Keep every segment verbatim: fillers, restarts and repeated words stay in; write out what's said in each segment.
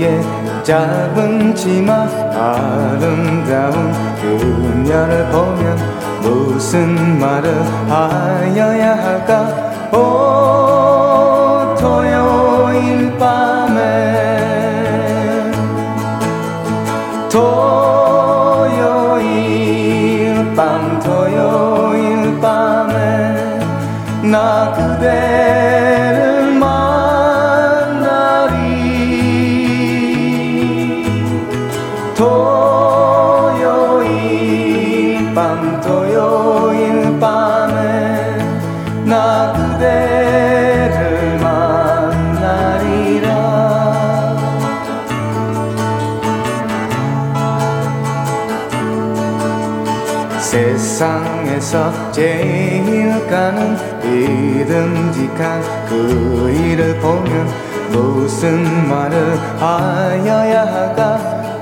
위에 짧은 치마 아름다운 그녀를 보면 무슨 말을 하여야 할까. 오 토요일 밤에 토요일 밤 토요일 밤에 나 그대를 만나리. 토요일 밤 토요일 밤에 나 그대를 만나리라. 세상에서 제일 가는 믿음직한 그 일을 보면 무슨 말을 하여야 할까.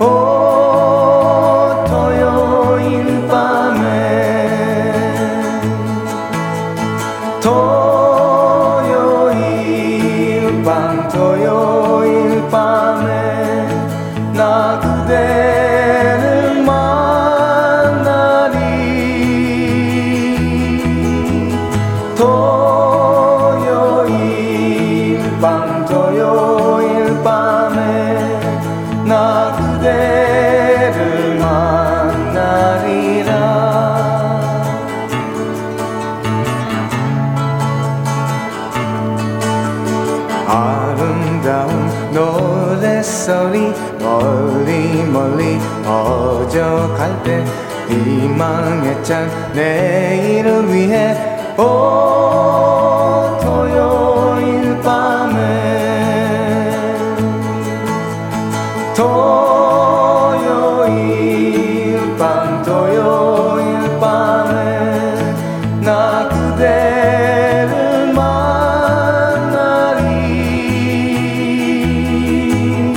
오 토요일 밤에 토요일 밤 토요일 밤에 나 그대를 만나리. 토요일 밤 토요일 밤에 나 그대를 만나리라. 아름다운 노랫소리 멀리 멀리 퍼져갈 때 희망에 찬 내일을 위해 오 토요일 밤에 토요일 밤 토요일 밤에 나 그대를 만나리.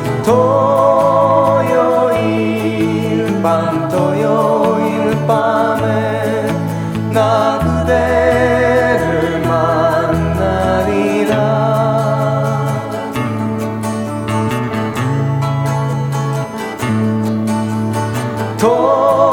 토요일 밤 토요일 밤에 나 그대를 만나리라. 토